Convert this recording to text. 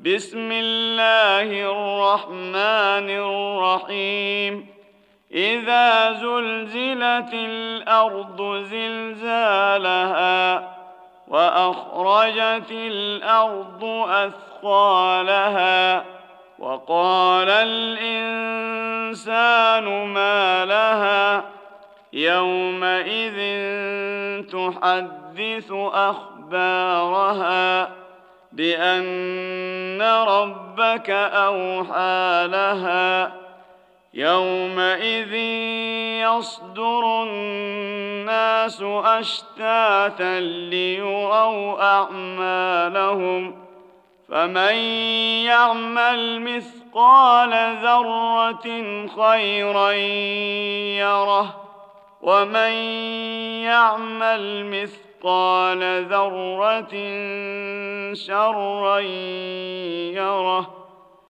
بسم الله الرحمن الرحيم إذا زلزلت الأرض زلزالها وأخرجت الأرض أثقالها وقال الإنسان ما لها يومئذ تحدث أخبارها بأن ربك أوحى لها يومئذ يصدر الناس أشتاتا ليروا أعمالهم فمن يعمل مثقال ذرة خيرا يره ومن يعمل مثقال ذرة شرا